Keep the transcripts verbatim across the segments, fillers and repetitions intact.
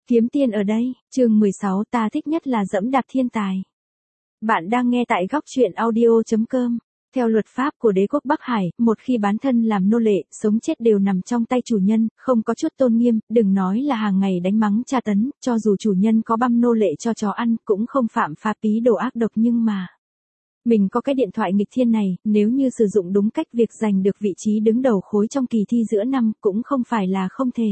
Kiếm tiền ở đây, chương mười sáu ta thích nhất là dẫm đạp thiên tài. Bạn đang nghe tại góc truyện audio chấm com. Theo luật pháp của đế quốc Bắc Hải, một khi bán thân làm nô lệ, sống chết đều nằm trong tay chủ nhân, không có chút tôn nghiêm, đừng nói là hàng ngày đánh mắng tra tấn, cho dù chủ nhân có băm nô lệ cho chó ăn, cũng không phạm phá pí đồ ác độc nhưng mà. Mình có cái điện thoại nghịch thiên này, nếu như sử dụng đúng cách việc giành được vị trí đứng đầu khối trong kỳ thi giữa năm, cũng không phải là không thể.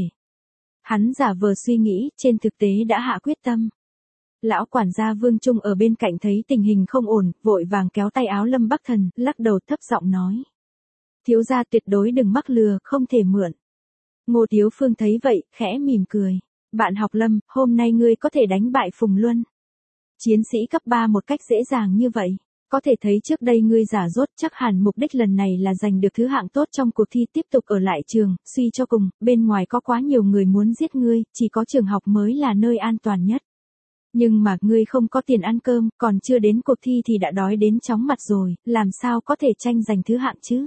Hắn giả vờ suy nghĩ, trên thực tế đã hạ quyết tâm. Lão quản gia Vương Trung ở bên cạnh thấy tình hình không ổn, vội vàng kéo tay áo Lâm Bắc Thần, lắc đầu thấp giọng nói. Thiếu gia tuyệt đối đừng mắc lừa, không thể mượn. Ngô Tiếu Phương thấy vậy, khẽ mỉm cười. Bạn học Lâm, hôm nay ngươi có thể đánh bại Phùng Luân. Chiến sĩ cấp ba một cách dễ dàng như vậy. Có thể thấy trước đây ngươi giả dốt, chắc hẳn mục đích lần này là giành được thứ hạng tốt trong cuộc thi, tiếp tục ở lại trường, suy cho cùng, bên ngoài có quá nhiều người muốn giết ngươi, chỉ có trường học mới là nơi an toàn nhất. Nhưng mà ngươi không có tiền ăn cơm, còn chưa đến cuộc thi thì đã đói đến chóng mặt rồi, làm sao có thể tranh giành thứ hạng chứ?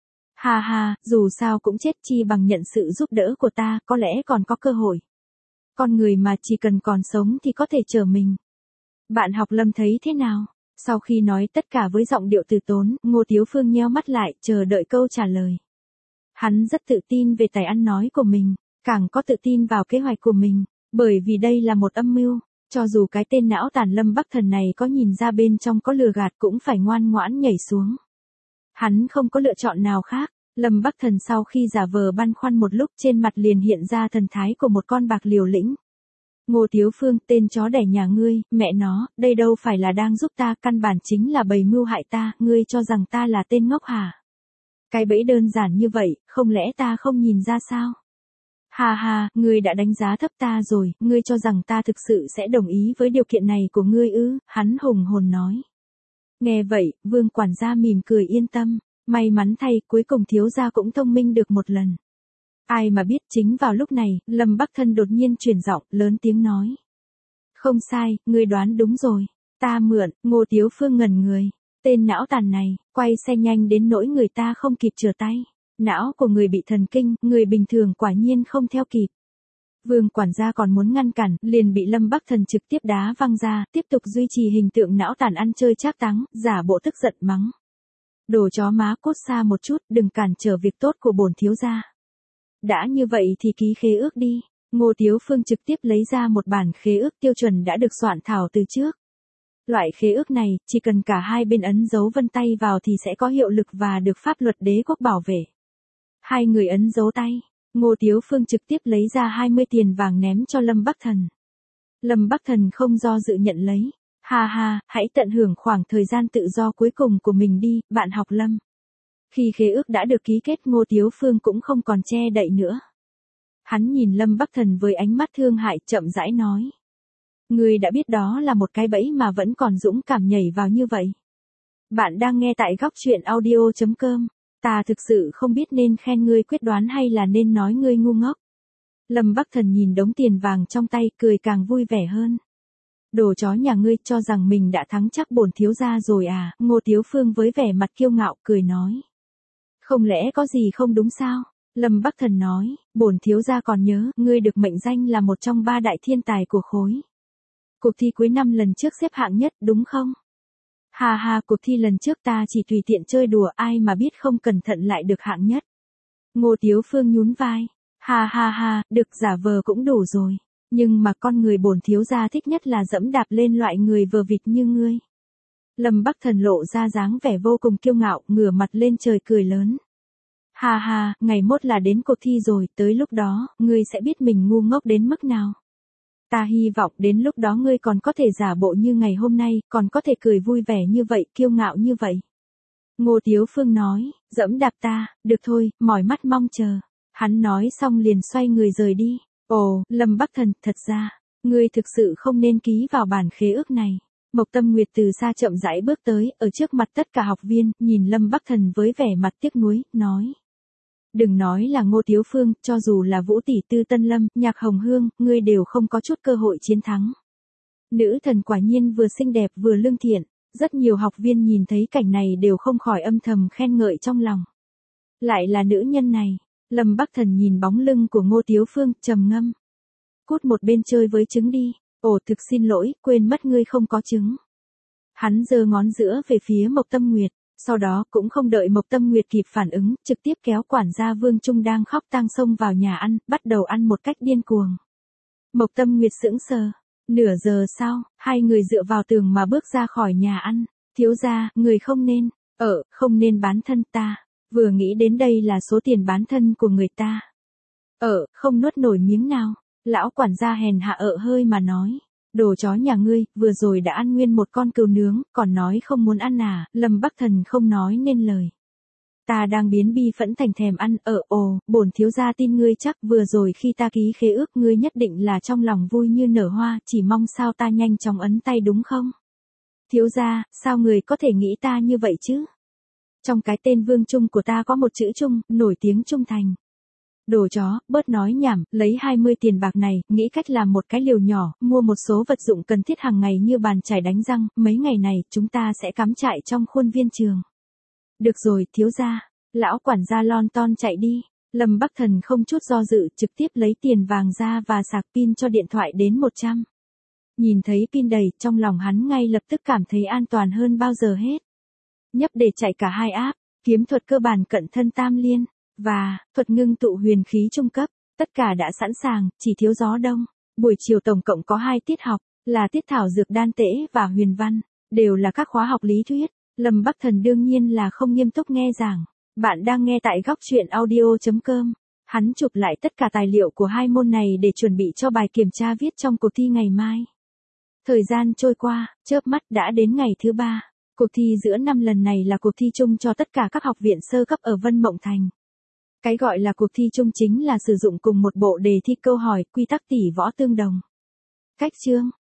Ha ha, dù sao cũng chết, chi bằng nhận sự giúp đỡ của ta, có lẽ còn có cơ hội. Con người mà chỉ cần còn sống thì có thể trở mình. Bạn học Lâm thấy thế nào? Sau khi nói tất cả với giọng điệu từ tốn, Ngô Tiếu Phương nheo mắt lại, chờ đợi câu trả lời. Hắn rất tự tin về tài ăn nói của mình, càng có tự tin vào kế hoạch của mình, bởi vì đây là một âm mưu, cho dù cái tên não tàn Lâm Bắc Thần này có nhìn ra bên trong có lừa gạt cũng phải ngoan ngoãn nhảy xuống. Hắn không có lựa chọn nào khác. Lâm Bắc Thần sau khi giả vờ băn khoăn một lúc, trên mặt liền hiện ra thần thái của một con bạc liều lĩnh. Ngô Tiếu Phương, tên chó đẻ nhà ngươi, mẹ nó, đây đâu phải là đang giúp ta, căn bản chính là bày mưu hại ta, ngươi cho rằng ta là tên ngốc hả? Cái bẫy đơn giản như vậy, không lẽ ta không nhìn ra sao? Ha ha, ngươi đã đánh giá thấp ta rồi, ngươi cho rằng ta thực sự sẽ đồng ý với điều kiện này của ngươi ư? Hắn hùng hồn nói. Nghe vậy, Vương quản gia mỉm cười yên tâm, may mắn thay, cuối cùng thiếu gia cũng thông minh được một lần. Ai mà biết, chính vào lúc này, Lâm Bắc Thần đột nhiên chuyển giọng, lớn tiếng nói. Không sai, ngươi đoán đúng rồi. Ta mượn. Ngô Tiếu Phương ngẩn người. Tên não tàn này, quay xe nhanh đến nỗi người ta không kịp trở tay. Não của người bị thần kinh, người bình thường quả nhiên không theo kịp. Vương quản gia còn muốn ngăn cản, liền bị Lâm Bắc Thần trực tiếp đá văng ra, tiếp tục duy trì hình tượng não tàn ăn chơi trác táng, giả bộ tức giận mắng. Đồ chó má, cút xa một chút, đừng cản trở việc tốt của bổn thiếu gia. Đã như vậy thì ký khế ước đi. Ngô Tiếu Phương trực tiếp lấy ra một bản khế ước tiêu chuẩn đã được soạn thảo từ trước. Loại khế ước này, chỉ cần cả hai bên ấn dấu vân tay vào thì sẽ có hiệu lực và được pháp luật đế quốc bảo vệ. Hai người ấn dấu tay, Ngô Tiếu Phương trực tiếp lấy ra hai mươi tiền vàng ném cho Lâm Bắc Thần. Lâm Bắc Thần không do dự nhận lấy. Ha ha, hãy tận hưởng khoảng thời gian tự do cuối cùng của mình đi, bạn học Lâm. Khi khế ước đã được ký kết, Ngô Tiếu Phương cũng không còn che đậy nữa. Hắn nhìn Lâm Bắc Thần với ánh mắt thương hại, chậm rãi nói. Ngươi đã biết đó là một cái bẫy mà vẫn còn dũng cảm nhảy vào như vậy. Bạn đang nghe tại góc truyện audio chấm com. Ta thực sự không biết nên khen ngươi quyết đoán hay là nên nói ngươi ngu ngốc. Lâm Bắc Thần nhìn đống tiền vàng trong tay, cười càng vui vẻ hơn. Đồ chó nhà ngươi cho rằng mình đã thắng chắc bổn thiếu gia rồi à? Ngô Tiếu Phương với vẻ mặt kiêu ngạo, cười nói. Không lẽ có gì không đúng sao? Lâm Bắc Thần nói, bổn thiếu gia còn nhớ, ngươi được mệnh danh là một trong ba đại thiên tài của khối. Cuộc thi cuối năm lần trước xếp hạng nhất, đúng không? Ha ha, cuộc thi lần trước ta chỉ tùy tiện chơi đùa, ai mà biết không cẩn thận lại được hạng nhất. Ngô Tiếu Phương nhún vai. Ha ha ha, được giả vờ cũng đủ rồi. Nhưng mà con người bổn thiếu gia thích nhất là dẫm đạp lên loại người vờ vịt như ngươi. Lâm Bắc Thần lộ ra dáng vẻ vô cùng kiêu ngạo, ngửa mặt lên trời cười lớn. Ha ha, ngày mốt là đến cuộc thi rồi, tới lúc đó, ngươi sẽ biết mình ngu ngốc đến mức nào. Ta hy vọng đến lúc đó ngươi còn có thể giả bộ như ngày hôm nay, còn có thể cười vui vẻ như vậy, kiêu ngạo như vậy. Ngô Tiếu Phương nói, dẫm đạp ta, được thôi, mỏi mắt mong chờ. Hắn nói xong liền xoay người rời đi. Ồ, Lâm Bắc Thần, thật ra, ngươi thực sự không nên ký vào bản khế ước này. Mộc Tâm Nguyệt từ xa chậm rãi bước tới, ở trước mặt tất cả học viên, nhìn Lâm Bắc Thần với vẻ mặt tiếc nuối, nói. Đừng nói là Ngô Tiếu Phương, cho dù là Vũ Tỷ Tư Tân Lâm, Nhạc Hồng Hương, ngươi đều không có chút cơ hội chiến thắng. Nữ thần quả nhiên vừa xinh đẹp vừa lương thiện, rất nhiều học viên nhìn thấy cảnh này đều không khỏi âm thầm khen ngợi trong lòng. Lại là nữ nhân này. Lâm Bắc Thần nhìn bóng lưng của Ngô Tiếu Phương, trầm ngâm. cút một bên chơi với trứng đi. Ồ thực xin lỗi, quên mất ngươi không có trứng. Hắn giơ ngón giữa về phía Mộc Tâm Nguyệt, sau đó cũng không đợi Mộc Tâm Nguyệt kịp phản ứng, trực tiếp kéo quản gia Vương Trung đang khóc tang xông vào nhà ăn, bắt đầu ăn một cách điên cuồng. Mộc Tâm Nguyệt sững sờ. Nửa giờ sau, hai người dựa vào tường mà bước ra khỏi nhà ăn. Thiếu gia, người không nên, ở, không nên bán thân ta. Vừa nghĩ đến đây là số tiền bán thân của người ta. Ở, không nuốt nổi miếng nào. Lão quản gia hèn hạ ợ hơi mà nói. Đồ chó nhà ngươi, vừa rồi đã ăn nguyên một con cừu nướng, còn nói không muốn ăn à, Lâm Bắc Thần không nói nên lời. Ta đang biến bi phẫn thành thèm ăn, ở ồ, bổn thiếu gia tin ngươi chắc vừa rồi khi ta ký khế ước ngươi nhất định là trong lòng vui như nở hoa, chỉ mong sao ta nhanh chóng ấn tay đúng không? Thiếu gia, sao người có thể nghĩ ta như vậy chứ? Trong cái tên Vương Trung của ta có một chữ Trung, nổi tiếng trung thành. Đồ chó, bớt nói nhảm, lấy hai mươi tiền bạc này, nghĩ cách làm một cái liều nhỏ, mua một số vật dụng cần thiết hàng ngày như bàn chải đánh răng, mấy ngày này, chúng ta sẽ cắm trại trong khuôn viên trường. Được rồi, thiếu gia. Lão quản gia lon ton chạy đi. Lâm Bắc Thần không chút do dự, trực tiếp lấy tiền vàng ra và sạc pin cho điện thoại đến một trăm. Nhìn thấy pin đầy, trong lòng hắn ngay lập tức cảm thấy an toàn hơn bao giờ hết. Nhấp để chạy cả hai app, kiếm thuật cơ bản cận thân tam liên, và thuật ngưng tụ huyền khí trung cấp, tất cả đã sẵn sàng, chỉ thiếu gió đông. Buổi chiều tổng cộng có hai tiết học, là tiết thảo dược đan tễ và huyền văn, đều là các khóa học lý thuyết. Lâm Bắc Thần đương nhiên là không nghiêm túc nghe giảng. Bạn đang nghe tại góc truyện audio chấm com. Hắn chụp lại tất cả tài liệu của hai môn này để chuẩn bị cho bài kiểm tra viết trong cuộc thi ngày mai. Thời gian trôi qua, chớp mắt đã đến ngày thứ ba. Cuộc thi giữa năm lần này là cuộc thi chung cho tất cả các học viện sơ cấp ở Vân Mộng Thành. Cái gọi là cuộc thi chung chính là sử dụng cùng một bộ đề thi câu hỏi, quy tắc tỷ võ tương đồng. Cách chương,